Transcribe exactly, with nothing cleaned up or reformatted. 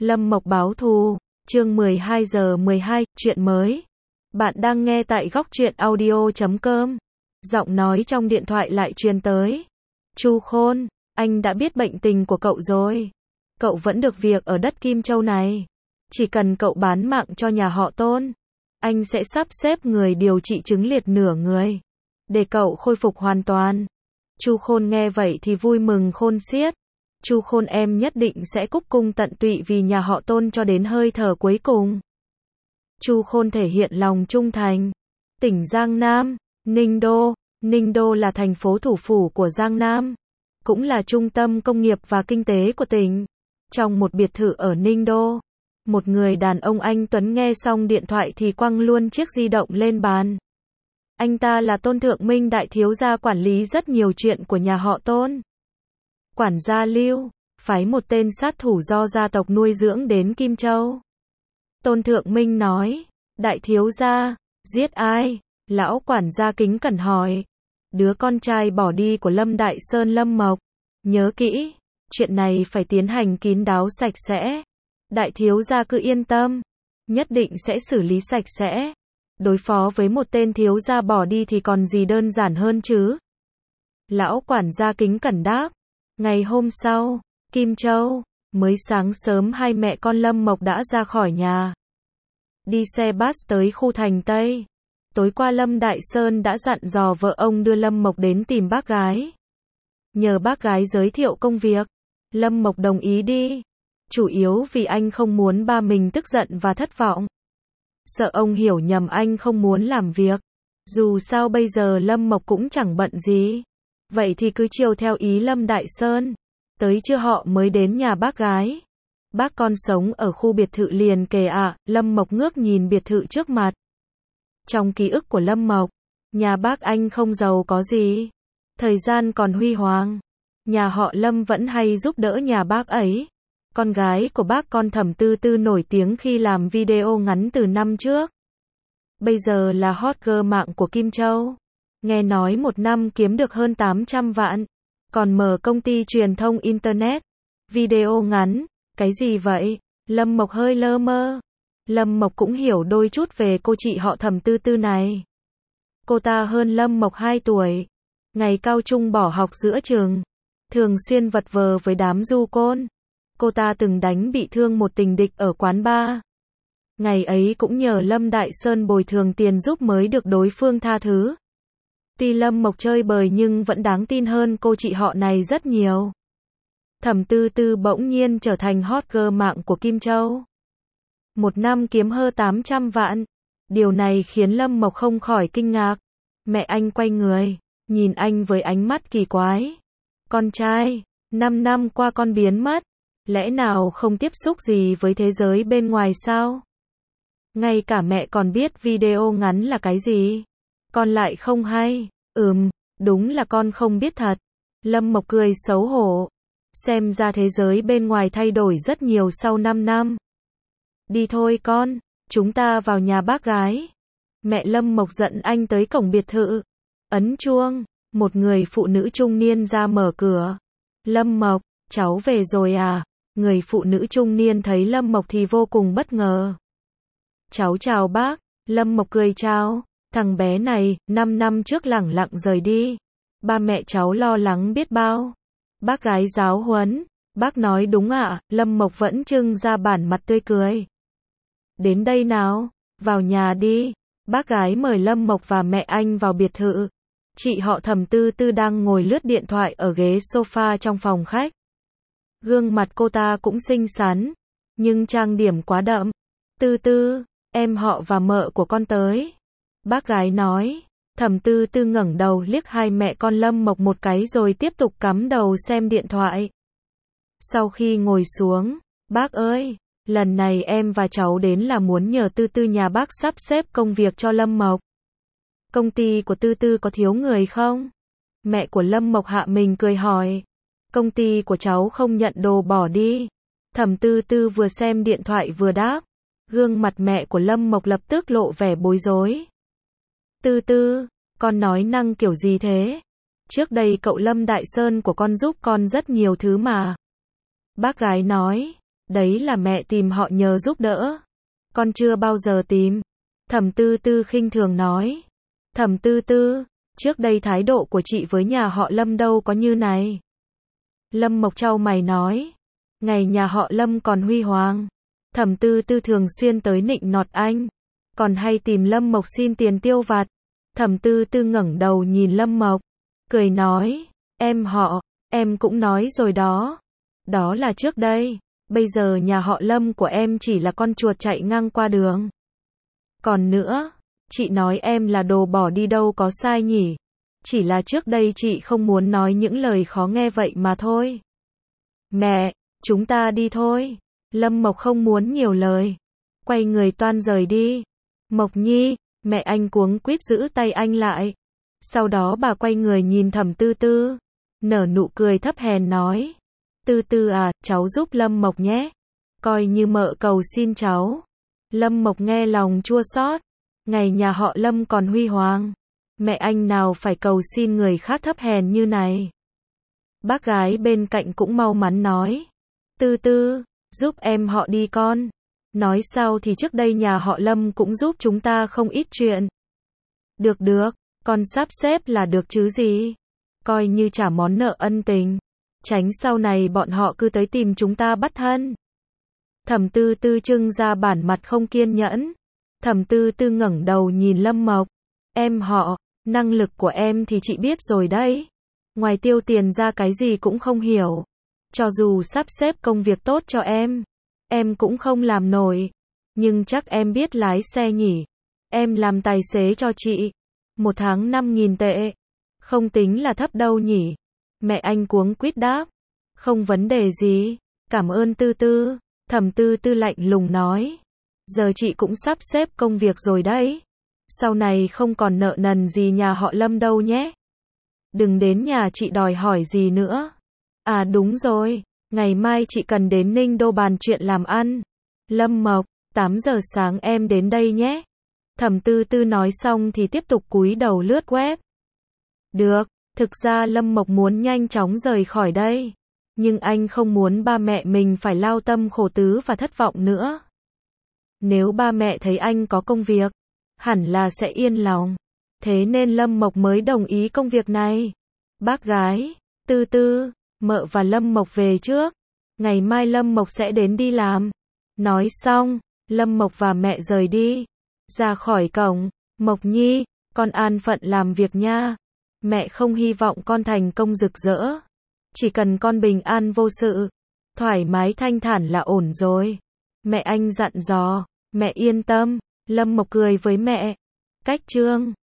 Lâm Mộc báo thù, chương mười hai giờ mười hai, chuyện mới. Bạn đang nghe tại góc truyện audio chấm com. Giọng nói trong điện thoại lại truyền tới. Chu Khôn, anh đã biết bệnh tình của cậu rồi. Cậu vẫn được việc ở đất Kim Châu này. Chỉ cần cậu bán mạng cho nhà họ Tôn, anh sẽ sắp xếp người điều trị chứng liệt nửa người, để cậu khôi phục hoàn toàn. Chu Khôn nghe vậy thì vui mừng khôn xiết. Chu Khôn em nhất định sẽ cúc cung tận tụy vì nhà họ Tôn cho đến hơi thở cuối cùng. Chu Khôn thể hiện lòng trung thành. Tỉnh Giang Nam, Ninh Đô. Ninh Đô là thành phố thủ phủ của Giang Nam, cũng là trung tâm công nghiệp và kinh tế của tỉnh. Trong một biệt thự ở Ninh Đô, một người đàn ông anh tuấn nghe xong điện thoại thì quăng luôn chiếc di động lên bàn. Anh ta là Tôn Thượng Minh, đại thiếu gia quản lý rất nhiều chuyện của nhà họ Tôn. Quản gia Lưu phái một tên sát thủ do gia tộc nuôi dưỡng đến Kim Châu. Tôn Thượng Minh nói, đại thiếu gia, giết ai? Lão quản gia kính cẩn hỏi. Đứa con trai bỏ đi của Lâm Đại Sơn Lâm Mộc. Nhớ kỹ, chuyện này phải tiến hành kín đáo sạch sẽ. Đại thiếu gia cứ yên tâm, nhất định sẽ xử lý sạch sẽ. Đối phó với một tên thiếu gia bỏ đi thì còn gì đơn giản hơn chứ? Lão quản gia kính cẩn đáp. Ngày hôm sau, Kim Châu, mới sáng sớm hai mẹ con Lâm Mộc đã ra khỏi nhà. Đi xe bus tới khu thành Tây. Tối qua Lâm Đại Sơn đã dặn dò vợ ông đưa Lâm Mộc đến tìm bác gái. Nhờ bác gái giới thiệu công việc. Lâm Mộc đồng ý đi. Chủ yếu vì anh không muốn ba mình tức giận và thất vọng. Sợ ông hiểu nhầm anh không muốn làm việc. Dù sao bây giờ Lâm Mộc cũng chẳng bận gì. Vậy thì cứ chiều theo ý Lâm Đại Sơn. Tới trưa họ mới đến nhà bác gái. Bác con sống ở khu biệt thự liền kề ạ. À. Lâm Mộc ngước nhìn biệt thự trước mặt. Trong ký ức của Lâm Mộc, nhà bác anh không giàu có gì. Thời gian còn huy hoàng. Nhà họ Lâm vẫn hay giúp đỡ nhà bác ấy. Con gái của bác con Thẩm Tư Tư nổi tiếng khi làm video ngắn từ năm trước. Bây giờ là hot girl mạng của Kim Châu. Nghe nói một năm kiếm được hơn tám trăm vạn. Còn mở công ty truyền thông Internet. Video ngắn. Cái gì vậy? Lâm Mộc hơi lơ mơ. Lâm Mộc cũng hiểu đôi chút về cô chị họ Thẩm Tư Tư này. Cô ta hơn Lâm Mộc hai tuổi. Ngày cao trung bỏ học giữa trường. Thường xuyên vật vờ với đám du côn. Cô ta từng đánh bị thương một tình địch ở quán bar. Ngày ấy cũng nhờ Lâm Đại Sơn bồi thường tiền giúp mới được đối phương tha thứ. Tuy Lâm Mộc chơi bời nhưng vẫn đáng tin hơn cô chị họ này rất nhiều. Thẩm Tư Tư bỗng nhiên trở thành hot girl mạng của Kim Châu. Một năm kiếm hơn tám trăm vạn. Điều này khiến Lâm Mộc không khỏi kinh ngạc. Mẹ anh quay người, nhìn anh với ánh mắt kỳ quái. Con trai, năm năm qua con biến mất. Lẽ nào không tiếp xúc gì với thế giới bên ngoài sao? Ngay cả mẹ còn biết video ngắn là cái gì. Con lại không hay. Ừm, đúng là con không biết thật. Lâm Mộc cười xấu hổ. Xem ra thế giới bên ngoài thay đổi rất nhiều sau năm năm. Đi thôi con, chúng ta vào nhà bác gái. Mẹ Lâm Mộc dẫn anh tới cổng biệt thự. Ấn chuông, một người phụ nữ trung niên ra mở cửa. Lâm Mộc, cháu về rồi à? Người phụ nữ trung niên thấy Lâm Mộc thì vô cùng bất ngờ. Cháu chào bác. Lâm Mộc cười chào. Thằng bé này, năm năm trước lẳng lặng rời đi. Ba mẹ cháu lo lắng biết bao. Bác gái giáo huấn. Bác nói đúng ạ. À? Lâm Mộc vẫn trưng ra bản mặt tươi cười. Đến đây nào, vào nhà đi. Bác gái mời Lâm Mộc và mẹ anh vào biệt thự. Chị họ Thẩm Tư Tư đang ngồi lướt điện thoại ở ghế sofa trong phòng khách. Gương mặt cô ta cũng xinh xắn, nhưng trang điểm quá đậm. Tư Tư, em họ và mợ của con tới. Bác gái nói. Thẩm Tư Tư ngẩng đầu liếc hai mẹ con Lâm Mộc một cái rồi tiếp tục cắm đầu xem điện thoại. Sau khi ngồi xuống, bác ơi, lần này em và cháu đến là muốn nhờ Tư Tư nhà bác sắp xếp công việc cho Lâm Mộc. Công ty của Tư Tư có thiếu người không? Mẹ của Lâm Mộc hạ mình cười hỏi. Công ty của cháu không nhận đồ bỏ đi. Thẩm Tư Tư vừa xem điện thoại vừa đáp. Gương mặt mẹ của Lâm Mộc lập tức lộ vẻ bối rối. Tư Tư, con nói năng kiểu gì thế? Trước đây cậu Lâm Đại Sơn của con giúp con rất nhiều thứ mà. Bác gái nói. Đấy là mẹ tìm họ nhờ giúp đỡ. Con chưa bao giờ tìm. Thẩm Tư Tư khinh thường nói. Thẩm Tư Tư, trước đây thái độ của chị với nhà họ Lâm đâu có như này. Lâm Mộc chau mày nói. Ngày nhà họ Lâm còn huy hoàng, Thẩm Tư Tư thường xuyên tới nịnh nọt anh, còn hay tìm Lâm Mộc xin tiền tiêu vặt. Thẩm Tư Tư ngẩng đầu nhìn Lâm Mộc, cười nói, em họ, em cũng nói rồi đó. Đó là trước đây, bây giờ nhà họ Lâm của em chỉ là con chuột chạy ngang qua đường. Còn nữa, chị nói em là đồ bỏ đi đâu có sai nhỉ? Chỉ là trước đây chị không muốn nói những lời khó nghe vậy mà thôi. Mẹ, chúng ta đi thôi. Lâm Mộc không muốn nhiều lời, quay người toan rời đi. Mộc Nhi, mẹ anh cuống quýt giữ tay anh lại. Sau đó bà quay người nhìn Thẩm Tư Tư, nở nụ cười thấp hèn nói, Tư Tư à, cháu giúp Lâm Mộc nhé, coi như mợ cầu xin cháu. Lâm Mộc nghe lòng chua xót, ngày nhà họ Lâm còn huy hoàng, mẹ anh nào phải cầu xin người khác thấp hèn như này. Bác gái bên cạnh cũng mau mắn nói, Tư Tư, giúp em họ đi con. Nói sao thì trước đây nhà họ Lâm cũng giúp chúng ta không ít chuyện. Được được, con sắp xếp là được chứ gì. Coi như trả món nợ ân tình, tránh sau này bọn họ cứ tới tìm chúng ta bắt thân. Thẩm Tư Tư trưng ra bản mặt không kiên nhẫn. Thẩm Tư Tư ngẩng đầu nhìn Lâm Mộc, em họ, năng lực của em thì chị biết rồi đấy. Ngoài tiêu tiền ra cái gì cũng không hiểu. Cho dù sắp xếp công việc tốt cho em, em cũng không làm nổi. Nhưng chắc em biết lái xe nhỉ? Em làm tài xế cho chị, một tháng năm nghìn tệ. Không tính là thấp đâu nhỉ? Mẹ anh cuống quýt đáp. Không vấn đề gì, cảm ơn Tư Tư. Thẩm Tư Tư lạnh lùng nói. Giờ chị cũng sắp xếp công việc rồi đấy. Sau này không còn nợ nần gì nhà họ Lâm đâu nhé. Đừng đến nhà chị đòi hỏi gì nữa. À đúng rồi, ngày mai chị cần đến Ninh Đô bàn chuyện làm ăn. Lâm Mộc, tám giờ sáng em đến đây nhé. Thẩm Tư Tư nói xong thì tiếp tục cúi đầu lướt web. Được, thực ra Lâm Mộc muốn nhanh chóng rời khỏi đây. Nhưng anh không muốn ba mẹ mình phải lao tâm khổ tứ và thất vọng nữa. Nếu ba mẹ thấy anh có công việc, hẳn là sẽ yên lòng. Thế nên Lâm Mộc mới đồng ý công việc này. Bác gái, Tư Tư, mợ và Lâm Mộc về trước. Ngày mai Lâm Mộc sẽ đến đi làm. Nói xong, Lâm Mộc và mẹ rời đi. Ra khỏi cổng, Mộc Nhi, con an phận làm việc nha. Mẹ không hy vọng con thành công rực rỡ. Chỉ cần con bình an vô sự, thoải mái thanh thản là ổn rồi. Mẹ anh dặn dò, mẹ yên tâm. Lâm Mộc cười với mẹ. Cách chương